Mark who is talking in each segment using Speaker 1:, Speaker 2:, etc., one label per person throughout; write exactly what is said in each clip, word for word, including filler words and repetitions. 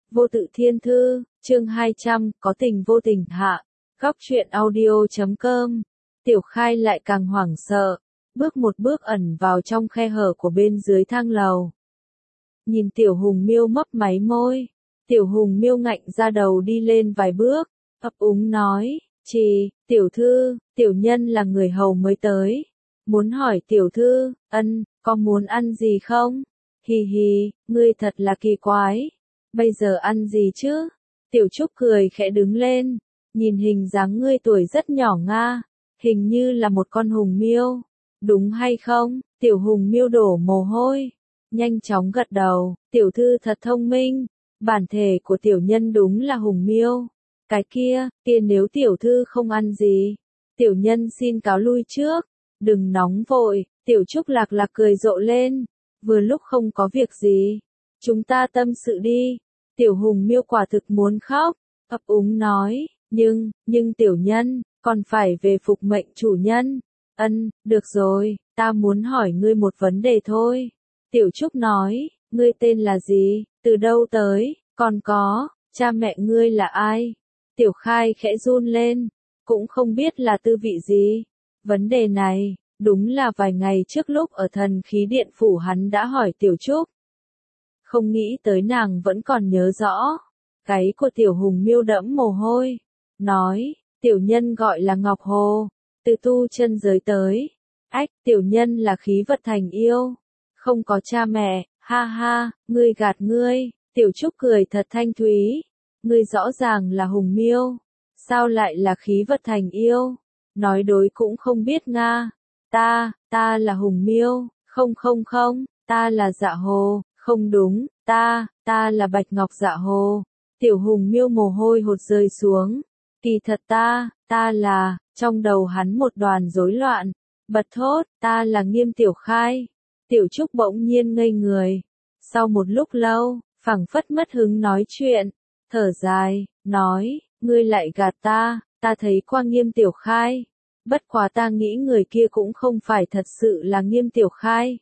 Speaker 1: Vô tự thiên thư, chương hai trăm, có tình vô tình hạ. Góc truyện audio chấm com. Tiểu Khai lại càng hoảng sợ, bước một bước ẩn vào trong khe hở của bên dưới thang lầu. Nhìn Tiểu Hùng Miêu mấp máy môi, Tiểu Hùng Miêu ngạnh ra đầu đi lên vài bước, ấp úng nói, "Chị, tiểu thư, tiểu nhân là người hầu mới tới. Muốn hỏi tiểu thư, ân, có muốn ăn gì không?" "Hì hì, ngươi thật là kỳ quái. Bây giờ ăn gì chứ?" Tiểu Trúc cười khẽ đứng lên, nhìn hình dáng ngươi tuổi rất nhỏ nga, hình như là một con hùng miêu, đúng hay không? Tiểu Hùng Miêu đổ mồ hôi, nhanh chóng gật đầu, tiểu thư thật thông minh, bản thể của tiểu nhân đúng là hùng miêu. Cái kia, kia nếu tiểu thư không ăn gì, tiểu nhân xin cáo lui trước. Đừng nóng vội, Tiểu Trúc lạc lạc cười rộ lên, vừa lúc không có việc gì, chúng ta tâm sự đi. Tiểu Hùng Miêu quả thực muốn khóc, ấp úng nói, nhưng, nhưng tiểu nhân, còn phải về phục mệnh chủ nhân. Ân, được rồi, ta muốn hỏi ngươi một vấn đề thôi. Tiểu Trúc nói, ngươi tên là gì, từ đâu tới, còn có, cha mẹ ngươi là ai? Tiểu Khai khẽ run lên, cũng không biết là tư vị gì. Vấn đề này, đúng là vài ngày trước lúc ở thần khí điện phủ hắn đã hỏi Tiểu Trúc. Không nghĩ tới nàng vẫn còn nhớ rõ. Gáy của Tiểu Hùng Miêu đẫm mồ hôi, nói, tiểu nhân gọi là Ngọc Hồ, từ tu chân giới tới. Ách, tiểu nhân là khí vật thành yêu, không có cha mẹ, ha ha, ngươi gạt ngươi. Tiểu Trúc cười thật thanh thúy, ngươi rõ ràng là hùng miêu, sao lại là khí vật thành yêu? Nói đối cũng không biết nga. Ta, ta là hùng miêu, không không không, ta là Dạ Hồ, không đúng, ta, ta là Bạch Ngọc Dạ Hồ. Tiểu Hùng Miêu mồ hôi hột rơi xuống, kỳ thật ta, ta là, trong đầu hắn một đoàn rối loạn, bật thốt, ta là Nghiêm Tiểu Khai. Tiểu Trúc bỗng nhiên ngây người, sau một lúc lâu, phảng phất mất hứng nói chuyện, thở dài, nói, ngươi lại gạt ta, ta thấy qua Nghiêm Tiểu Khai, bất quá ta nghĩ người kia cũng không phải thật sự là Nghiêm Tiểu Khai.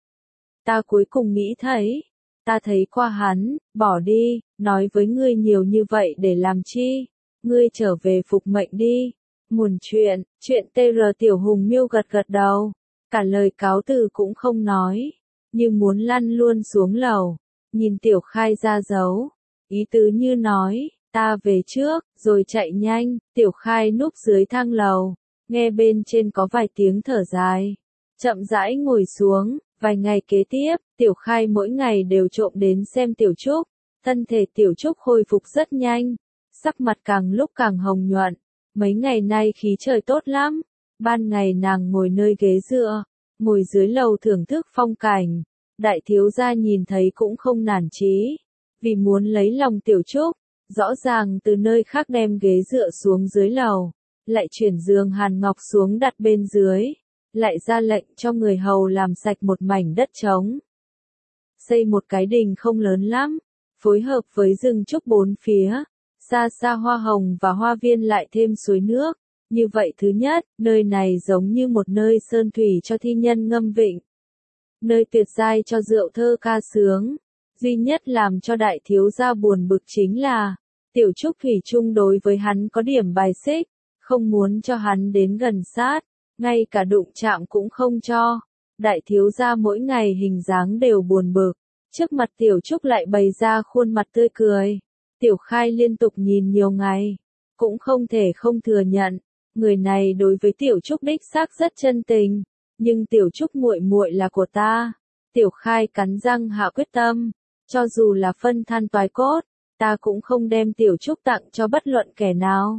Speaker 1: Ta cuối cùng nghĩ thấy, ta thấy qua hắn, bỏ đi, nói với ngươi nhiều như vậy để làm chi, ngươi trở về phục mệnh đi. Muồn chuyện, chuyện tê rờ. Tiểu Hùng Miêu gật gật đầu, cả lời cáo từ cũng không nói, như muốn lăn luôn xuống lầu, nhìn Tiểu Khai ra dấu, ý tứ như nói, ta về trước, rồi chạy nhanh. Tiểu Khai núp dưới thang lầu, nghe bên trên có vài tiếng thở dài, chậm rãi ngồi xuống. Vài ngày kế tiếp, Tiểu Khai mỗi ngày đều trộm đến xem Tiểu Trúc, thân thể Tiểu Trúc hồi phục rất nhanh, sắc mặt càng lúc càng hồng nhuận, mấy ngày nay khí trời tốt lắm, ban ngày nàng ngồi nơi ghế dựa, ngồi dưới lầu thưởng thức phong cảnh, đại thiếu gia nhìn thấy cũng không nản chí, vì muốn lấy lòng Tiểu Trúc, rõ ràng từ nơi khác đem ghế dựa xuống dưới lầu, lại chuyển giường hàn ngọc xuống đặt bên dưới. Lại ra lệnh cho người hầu làm sạch một mảnh đất trống. Xây một cái đình không lớn lắm, phối hợp với rừng trúc bốn phía, xa xa hoa hồng và hoa viên lại thêm suối nước. Như vậy thứ nhất, nơi này giống như một nơi sơn thủy cho thi nhân ngâm vịnh. Nơi tuyệt giai cho rượu thơ ca sướng. Duy nhất làm cho đại thiếu gia buồn bực chính là, Tiểu Trúc thủy chung đối với hắn có điểm bài xích, không muốn cho hắn đến gần sát. Ngay cả đụng chạm cũng không cho. Đại thiếu gia mỗi ngày hình dáng đều buồn bực, trước mặt Tiểu Trúc lại bày ra khuôn mặt tươi cười. Tiểu Khai liên tục nhìn nhiều ngày, cũng không thể không thừa nhận, người này đối với Tiểu Trúc đích xác rất chân tình, nhưng Tiểu Trúc muội muội là của ta. Tiểu Khai cắn răng hạ quyết tâm, cho dù là phân than toái cốt, ta cũng không đem Tiểu Trúc tặng cho bất luận kẻ nào.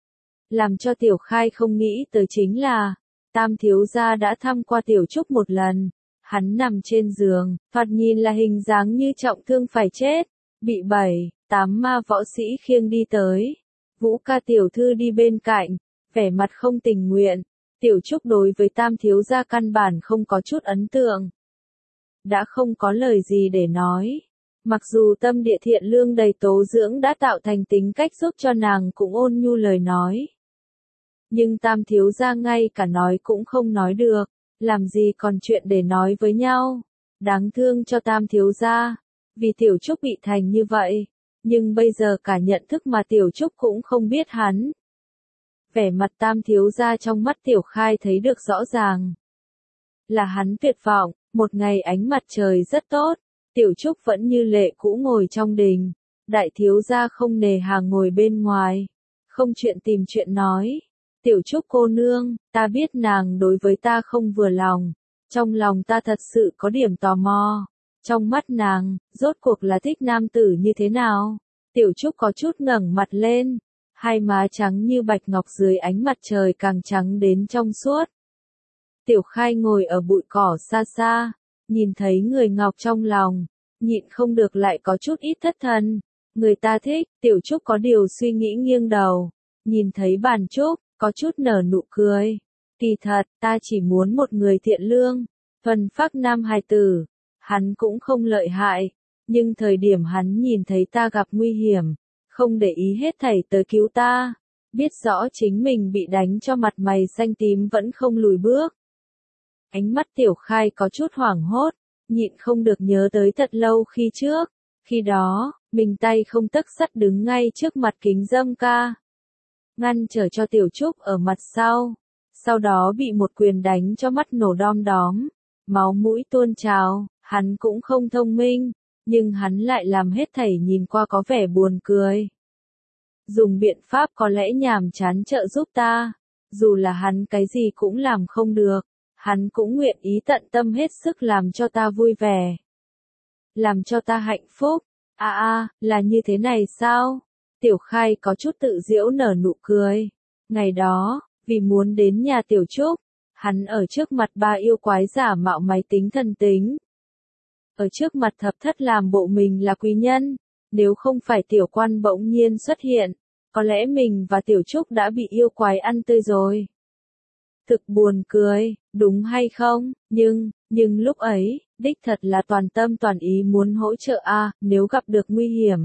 Speaker 1: Làm cho Tiểu Khai không nghĩ tới chính là, Tam thiếu gia đã thăm qua Tiểu Trúc một lần, hắn nằm trên giường, thoạt nhìn là hình dáng như trọng thương phải chết, bị bảy, tám ma võ sĩ khiêng đi tới. Vũ Ca tiểu thư đi bên cạnh, vẻ mặt không tình nguyện. Tiểu Trúc đối với Tam thiếu gia căn bản không có chút ấn tượng, đã không có lời gì để nói. Mặc dù tâm địa thiện lương đầy tố dưỡng đã tạo thành tính cách giúp cho nàng cũng ôn nhu lời nói. Nhưng Tam thiếu gia ngay cả nói cũng không nói được, làm gì còn chuyện để nói với nhau. Đáng thương cho Tam thiếu gia, vì Tiểu Trúc bị thành như vậy, nhưng bây giờ cả nhận thức mà Tiểu Trúc cũng không biết hắn. Vẻ mặt Tam thiếu gia trong mắt Tiểu Khai thấy được rõ ràng. Là hắn tuyệt vọng, một ngày ánh mặt trời rất tốt, Tiểu Trúc vẫn như lệ cũ ngồi trong đình, đại thiếu gia không nề hà ngồi bên ngoài, không chuyện tìm chuyện nói. Tiểu Trúc cô nương, ta biết nàng đối với ta không vừa lòng, trong lòng ta thật sự có điểm tò mò. Trong mắt nàng, rốt cuộc là thích nam tử như thế nào? Tiểu Trúc có chút ngẩng mặt lên, hai má trắng như bạch ngọc dưới ánh mặt trời càng trắng đến trong suốt. Tiểu Khai ngồi ở bụi cỏ xa xa, nhìn thấy người ngọc trong lòng, nhịn không được lại có chút ít thất thần. Người ta thích, Tiểu Trúc có điều suy nghĩ nghiêng đầu, nhìn thấy Bàn Trúc, có chút nở nụ cười. Kỳ thật, ta chỉ muốn một người thiện lương, thuần phác nam hài tử. Hắn cũng không lợi hại, nhưng thời điểm hắn nhìn thấy ta gặp nguy hiểm, không để ý hết thảy tới cứu ta, biết rõ chính mình bị đánh cho mặt mày xanh tím vẫn không lùi bước. Ánh mắt Tiểu Khai có chút hoảng hốt, nhịn không được nhớ tới thật lâu khi trước, khi đó, mình tay không tấc sắt đứng ngay trước mặt kính dâm ca, ngăn trở cho Tiểu Trúc ở mặt sau, sau đó bị một quyền đánh cho mắt nổ đom đóm, máu mũi tuôn trào. Hắn cũng không thông minh, nhưng hắn lại làm hết thảy nhìn qua có vẻ buồn cười. Dùng biện pháp có lẽ nhàm chán trợ giúp ta, dù là hắn cái gì cũng làm không được, hắn cũng nguyện ý tận tâm hết sức làm cho ta vui vẻ. Làm cho ta hạnh phúc, à à, là như thế này sao? Tiểu Khai có chút tự giễu nở nụ cười. Ngày đó, vì muốn đến nhà Tiểu Trúc, hắn ở trước mặt ba yêu quái giả mạo máy tính thần tính. Ở trước mặt thập thất làm bộ mình là quý nhân, nếu không phải Tiểu Quan bỗng nhiên xuất hiện, có lẽ mình và Tiểu Trúc đã bị yêu quái ăn tươi rồi. Thực buồn cười, đúng hay không, nhưng, nhưng lúc ấy, đích thật là toàn tâm toàn ý muốn hỗ trợ a, nếu gặp được nguy hiểm.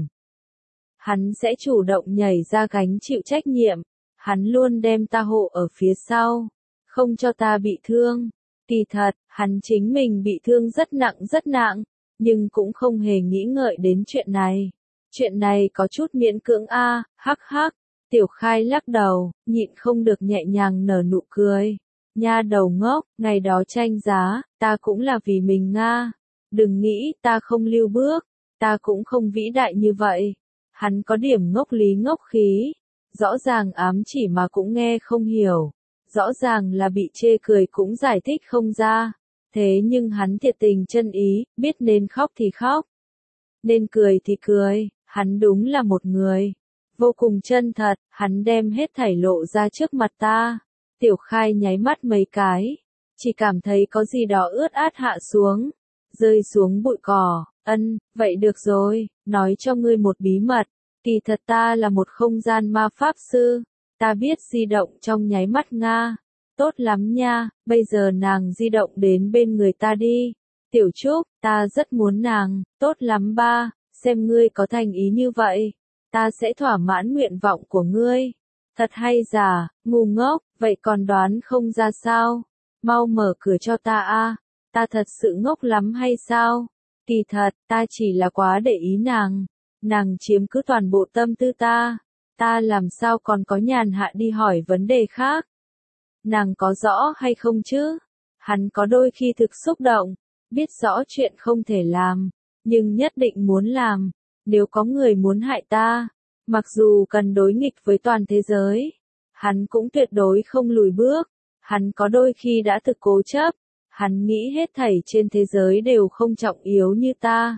Speaker 1: Hắn sẽ chủ động nhảy ra gánh chịu trách nhiệm, hắn luôn đem ta hộ ở phía sau, không cho ta bị thương. Kỳ thật, hắn chính mình bị thương rất nặng rất nặng, nhưng cũng không hề nghĩ ngợi đến chuyện này. Chuyện này có chút miễn cưỡng a, hắc hắc. Tiểu Khai lắc đầu, nhịn không được nhẹ nhàng nở nụ cười. Nha đầu ngốc, ngày đó tranh giá, ta cũng là vì mình nga. Đừng nghĩ ta không lưu bước, ta cũng không vĩ đại như vậy. Hắn có điểm ngốc lý ngốc khí, rõ ràng ám chỉ mà cũng nghe không hiểu. Rõ ràng là bị chê cười cũng giải thích không ra. Thế nhưng hắn thiệt tình chân ý, biết nên khóc thì khóc. Nên cười thì cười, hắn đúng là một người. Vô cùng chân thật, hắn đem hết thảy lộ ra trước mặt ta. Tiểu Khai nháy mắt mấy cái. Chỉ cảm thấy có gì đó ướt át hạ xuống. Rơi xuống bụi cỏ, ân, vậy được rồi, nói cho ngươi một bí mật. Kỳ thật ta là một không gian ma pháp sư. Ta biết di động trong nháy mắt nga. Tốt lắm nha, bây giờ nàng di động đến bên người ta đi. Tiểu Trúc, ta rất muốn nàng, tốt lắm ba, xem ngươi có thành ý như vậy. Ta sẽ thỏa mãn nguyện vọng của ngươi. Thật hay giả, ngu ngốc, vậy còn đoán không ra sao? Mau mở cửa cho ta a, ta thật sự ngốc lắm hay sao? Kỳ thật, ta chỉ là quá để ý nàng. Nàng chiếm cứ toàn bộ tâm tư ta. Ta làm sao còn có nhàn hạ đi hỏi vấn đề khác. Nàng có rõ hay không chứ? Hắn có đôi khi thực xúc động, biết rõ chuyện không thể làm, nhưng nhất định muốn làm. Nếu có người muốn hại ta, mặc dù cần đối nghịch với toàn thế giới, hắn cũng tuyệt đối không lùi bước. Hắn có đôi khi đã thực cố chấp, hắn nghĩ hết thảy trên thế giới đều không trọng yếu như ta.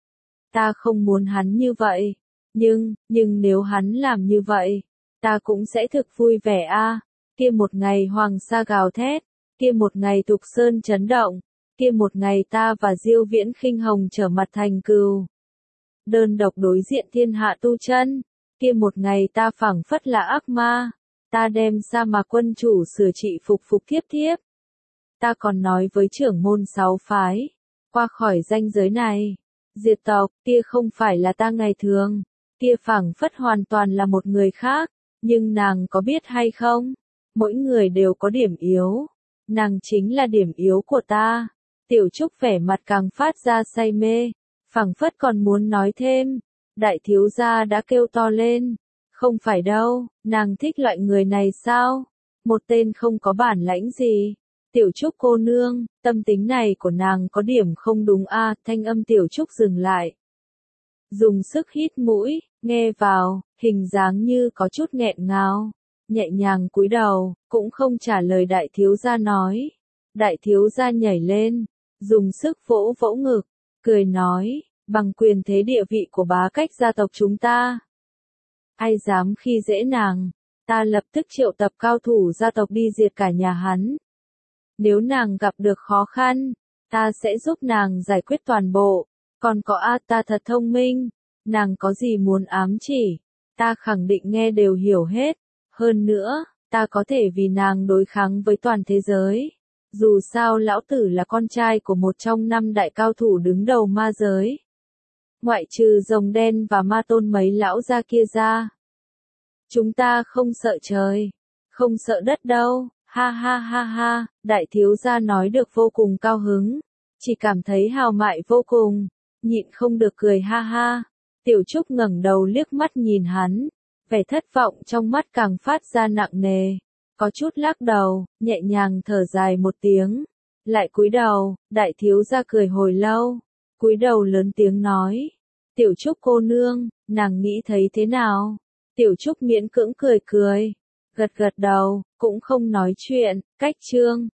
Speaker 1: Ta không muốn hắn như vậy, nhưng, nhưng nếu hắn làm như vậy, ta cũng sẽ thực vui vẻ a. Kia một ngày hoàng sa gào thét, kia một ngày Thục Sơn chấn động, kia một ngày ta và Diêu Viễn Khinh Hồng trở mặt thành cừu. Đơn độc đối diện thiên hạ tu chân, kia một ngày ta phảng phất là ác ma, ta đem sa mạc quân chủ sửa trị phục phục thiếp thiếp. Ta còn nói với trưởng môn sáu phái, qua khỏi ranh giới này, diệt tộc, kia không phải là ta ngày thường, kia phảng phất hoàn toàn là một người khác, nhưng nàng có biết hay không? Mỗi người đều có điểm yếu, nàng chính là điểm yếu của ta. Tiểu Trúc vẻ mặt càng phát ra say mê, phảng phất còn muốn nói thêm, Đại thiếu gia đã kêu to lên. Không phải đâu, nàng thích loại người này sao? Một tên không có bản lãnh gì. Tiểu Trúc cô nương, tâm tính này của nàng có điểm không đúng a, à, thanh âm Tiểu Trúc dừng lại. Dùng sức hít mũi, nghe vào, hình dáng như có chút nghẹn ngào, nhẹ nhàng cúi đầu, cũng không trả lời đại thiếu gia nói. Đại thiếu gia nhảy lên, dùng sức vỗ vỗ ngực, cười nói, bằng quyền thế địa vị của bá cách gia tộc chúng ta. Ai dám khi dễ nàng, ta lập tức triệu tập cao thủ gia tộc đi diệt cả nhà hắn. Nếu nàng gặp được khó khăn, ta sẽ giúp nàng giải quyết toàn bộ. Còn có a ta thật thông minh, nàng có gì muốn ám chỉ, ta khẳng định nghe đều hiểu hết. Hơn nữa, ta có thể vì nàng đối kháng với toàn thế giới. Dù sao lão tử là con trai của một trong năm đại cao thủ đứng đầu ma giới. Ngoại trừ rồng đen và ma tôn mấy lão gia kia ra. Chúng ta không sợ trời, không sợ đất đâu, ha ha ha ha, đại thiếu gia nói được vô cùng cao hứng, chỉ cảm thấy hào mại vô cùng, nhịn không được cười ha ha. Tiểu Trúc ngẩng đầu liếc mắt nhìn hắn, vẻ thất vọng trong mắt càng phát ra nặng nề, có chút lắc đầu, nhẹ nhàng thở dài một tiếng, lại cúi đầu, đại thiếu gia cười hồi lâu, cúi đầu lớn tiếng nói, Tiểu Trúc cô nương, nàng nghĩ thấy thế nào? Tiểu Trúc miễn cưỡng cười cười, gật gật đầu, cũng không nói chuyện, cách chương.